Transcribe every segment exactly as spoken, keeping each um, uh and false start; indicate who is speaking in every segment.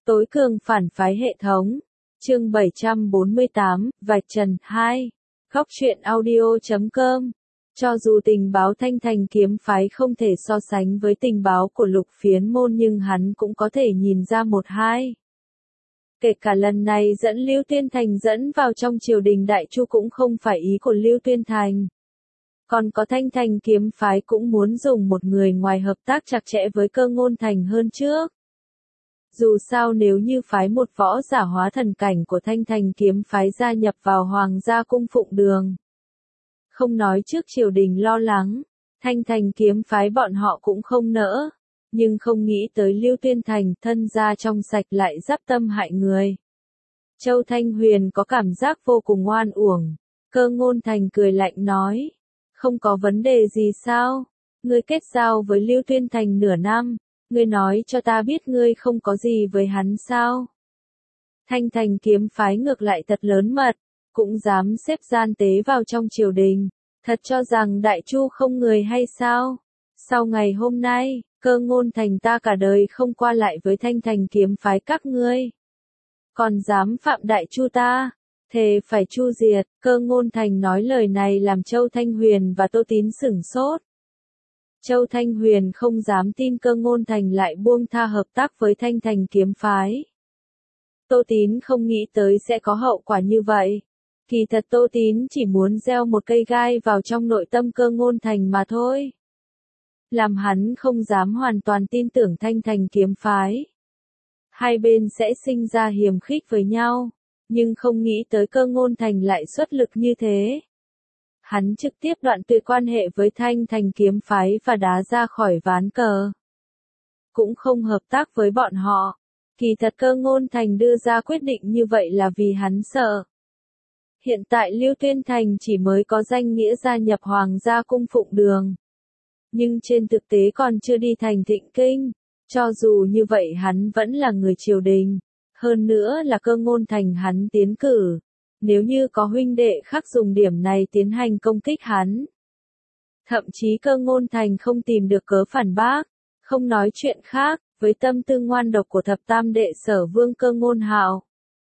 Speaker 1: Tối cường phản phái hệ thống. Chương bảy trăm bốn mươi tám, Vạch Trần hai. Góc truyện audio chấm com. Cho dù tình báo Thanh Thành kiếm phái không thể so sánh với tình báo của Lục Phiến môn nhưng hắn cũng có thể nhìn ra một hai. Kể cả lần này dẫn Lưu Tuyên Thành dẫn vào trong triều đình Đại Chu cũng không phải ý của Lưu Tuyên Thành. Còn có Thanh Thành kiếm phái cũng muốn dùng một người ngoài hợp tác chặt chẽ với Cơ Ngôn Thành hơn trước. Dù sao nếu như phái một võ giả hóa thần cảnh của Thanh Thành kiếm phái gia nhập vào Hoàng gia cung phụng đường. Không nói trước triều đình lo lắng, Thanh Thành kiếm phái bọn họ cũng không nỡ, nhưng không nghĩ tới Lưu Tuyên Thành thân gia trong sạch lại giáp tâm hại người. Châu Thanh Huyền có cảm giác vô cùng oan uổng, Cơ Ngôn Thành cười lạnh nói, không có vấn đề gì sao, ngươi kết giao với Lưu Tuyên Thành nửa năm. Ngươi nói cho ta biết ngươi không có gì với hắn sao? Thanh Thành kiếm phái ngược lại thật lớn mật, cũng dám xếp gian tế vào trong triều đình, thật cho rằng Đại Chu không người hay sao? Sau ngày hôm nay, Cơ Ngôn Thành ta cả đời không qua lại với Thanh Thành kiếm phái các ngươi. Còn dám phạm Đại Chu ta, thề phải chu diệt. Cơ Ngôn Thành nói lời này làm Châu Thanh Huyền và Tô Tín sửng sốt. Châu Thanh Huyền không dám tin Cơ Ngôn Thành lại buông tha hợp tác với Thanh Thành kiếm phái. Tô Tín không nghĩ tới sẽ có hậu quả như vậy. Kỳ thật Tô Tín chỉ muốn gieo một cây gai vào trong nội tâm Cơ Ngôn Thành mà thôi. Làm hắn không dám hoàn toàn tin tưởng Thanh Thành kiếm phái. Hai bên sẽ sinh ra hiềm khích với nhau, nhưng không nghĩ tới Cơ Ngôn Thành lại xuất lực như thế. Hắn trực tiếp đoạn tuyệt quan hệ với Thanh Thành kiếm phái và đá ra khỏi ván cờ. Cũng không hợp tác với bọn họ. Kỳ thật Cơ Ngôn Thành đưa ra quyết định như vậy là vì hắn sợ. Hiện tại Lưu Tuyên Thành chỉ mới có danh nghĩa gia nhập Hoàng gia cung phụng đường. Nhưng trên thực tế còn chưa đi thành Thịnh Kinh. Cho dù như vậy hắn vẫn là người triều đình. Hơn nữa là Cơ Ngôn Thành hắn tiến cử. Nếu như có huynh đệ khác dùng điểm này tiến hành công kích hắn. Thậm chí Cơ Ngôn Thành không tìm được cớ phản bác, không nói chuyện khác, với tâm tư ngoan độc của thập tam đệ Sở Vương Cơ Ngôn Hạo.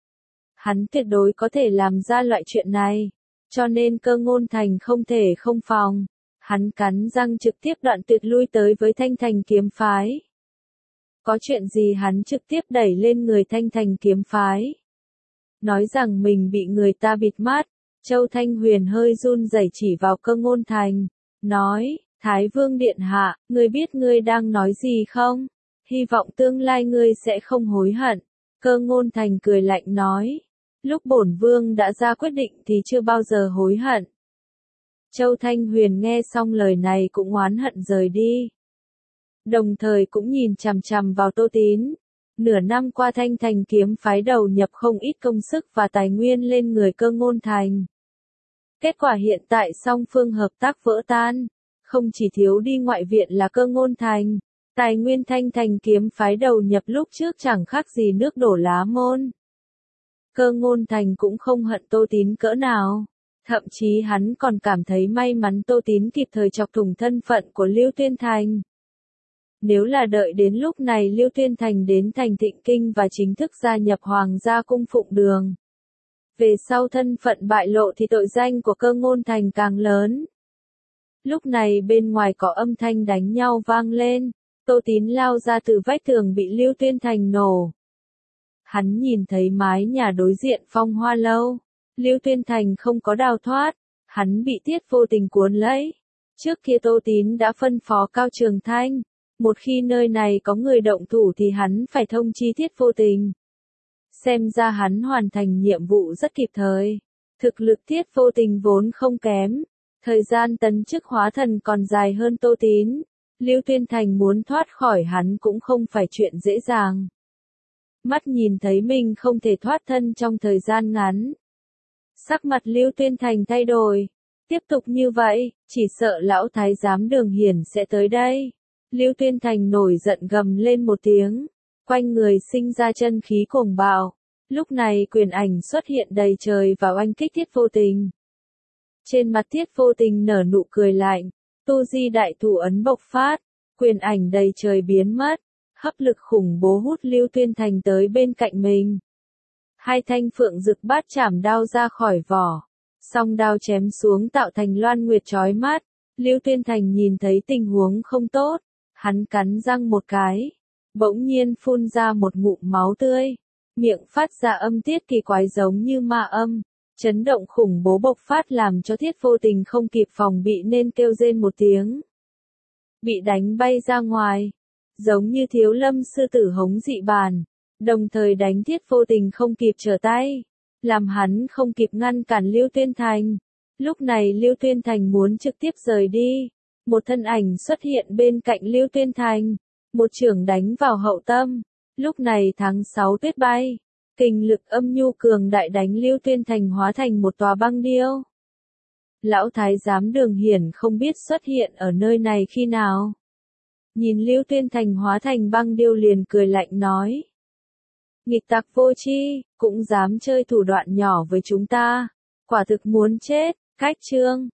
Speaker 1: Hắn tuyệt đối có thể làm ra loại chuyện này, cho nên Cơ Ngôn Thành không thể không phòng. Hắn cắn răng trực tiếp đoạn tuyệt lui tới với Thanh Thành kiếm phái. Có chuyện gì hắn trực tiếp đẩy lên người Thanh Thành kiếm phái. Nói rằng mình bị người ta bịt mắt, Châu Thanh Huyền hơi run rẩy chỉ vào Cơ Ngôn Thành, nói, Thái Vương Điện Hạ, ngươi biết ngươi đang nói gì không? Hy vọng tương lai ngươi sẽ không hối hận. Cơ Ngôn Thành cười lạnh nói, lúc bổn vương đã ra quyết định thì chưa bao giờ hối hận. Châu Thanh Huyền nghe xong lời này cũng oán hận rời đi. Đồng thời cũng nhìn chằm chằm vào Tô Tín. Nửa năm qua Thanh Thành kiếm phái đầu nhập không ít công sức và tài nguyên lên người Cơ Ngôn Thành. Kết quả hiện tại song phương hợp tác vỡ tan, không chỉ thiếu đi ngoại viện là Cơ Ngôn Thành, tài nguyên Thanh Thành kiếm phái đầu nhập lúc trước chẳng khác gì nước đổ lá môn. Cơ Ngôn Thành cũng không hận Tô Tín cỡ nào, thậm chí hắn còn cảm thấy may mắn Tô Tín kịp thời chọc thủng thân phận của Lưu Tuyên Thành. Nếu là đợi đến lúc này Lưu Tuyên Thành đến thành Thịnh Kinh và chính thức gia nhập Hoàng gia cung phụng đường. Về sau thân phận bại lộ thì tội danh của Cơ Ngôn Thành càng lớn. Lúc này bên ngoài có âm thanh đánh nhau vang lên, Tô Tín lao ra từ vách tường bị Lưu Tuyên Thành nổ. Hắn nhìn thấy mái nhà đối diện Phong Hoa Lâu, Lưu Tuyên Thành không có đào thoát, hắn bị Tiết Vô Tình cuốn lấy. Trước kia Tô Tín đã phân phó Cao Trường Thanh. Một khi nơi này có người động thủ thì hắn phải thông chi Tiết Vô Tình. Xem ra hắn hoàn thành nhiệm vụ rất kịp thời. Thực lực Tiết Vô Tình vốn không kém. Thời gian tấn chức hóa thần còn dài hơn Tô Tín. Lưu Tuyên Thành muốn thoát khỏi hắn cũng không phải chuyện dễ dàng. Mắt nhìn thấy mình không thể thoát thân trong thời gian ngắn. Sắc mặt Lưu Tuyên Thành thay đổi. Tiếp tục như vậy, chỉ sợ lão thái giám Đường Hiển sẽ tới đây. Lưu Tuyên Thành nổi giận gầm lên một tiếng, quanh người sinh ra chân khí cuồng bạo. Lúc này quyền ảnh xuất hiện đầy trời và oanh kích Tiết Vô Tình. Trên mặt Tiết Vô Tình nở nụ cười lạnh, tu di đại thủ ấn bộc phát, quyền ảnh đầy trời biến mất. hấp lực khủng bố hút Lưu Tuyên Thành tới bên cạnh mình. Hai thanh phượng rực bát chảm đao ra khỏi vỏ, song đao chém xuống tạo thành loan nguyệt chói mắt. Lưu Tuyên Thành nhìn thấy tình huống không tốt, hắn cắn răng một cái, bỗng nhiên phun ra một ngụm máu tươi, miệng phát ra âm tiết kỳ quái giống như ma âm, chấn động khủng bố bộc phát làm cho Thiết Vô Tình không kịp phòng bị nên kêu rên một tiếng. Bị đánh bay ra ngoài, giống như thiếu lâm sư tử hống dị bàn, đồng thời đánh Thiết Vô Tình không kịp trở tay, làm hắn không kịp ngăn cản Lưu Tuyên Thành. Lúc này Lưu Tuyên Thành muốn trực tiếp rời đi, một thân ảnh xuất hiện bên cạnh Lưu Tuyên Thành, một chưởng đánh vào hậu tâm. Lúc này tháng sáu tuyết bay, kình lực âm nhu cường đại đánh Lưu Tuyên Thành hóa thành một tòa băng điêu. Lão thái giám Đường Hiển không biết xuất hiện ở nơi này khi nào. Nhìn Lưu Tuyên Thành hóa thành băng điêu liền cười lạnh nói. Nghịch tặc vô tri, cũng dám chơi thủ đoạn nhỏ với chúng ta, quả thực muốn chết. Cách chương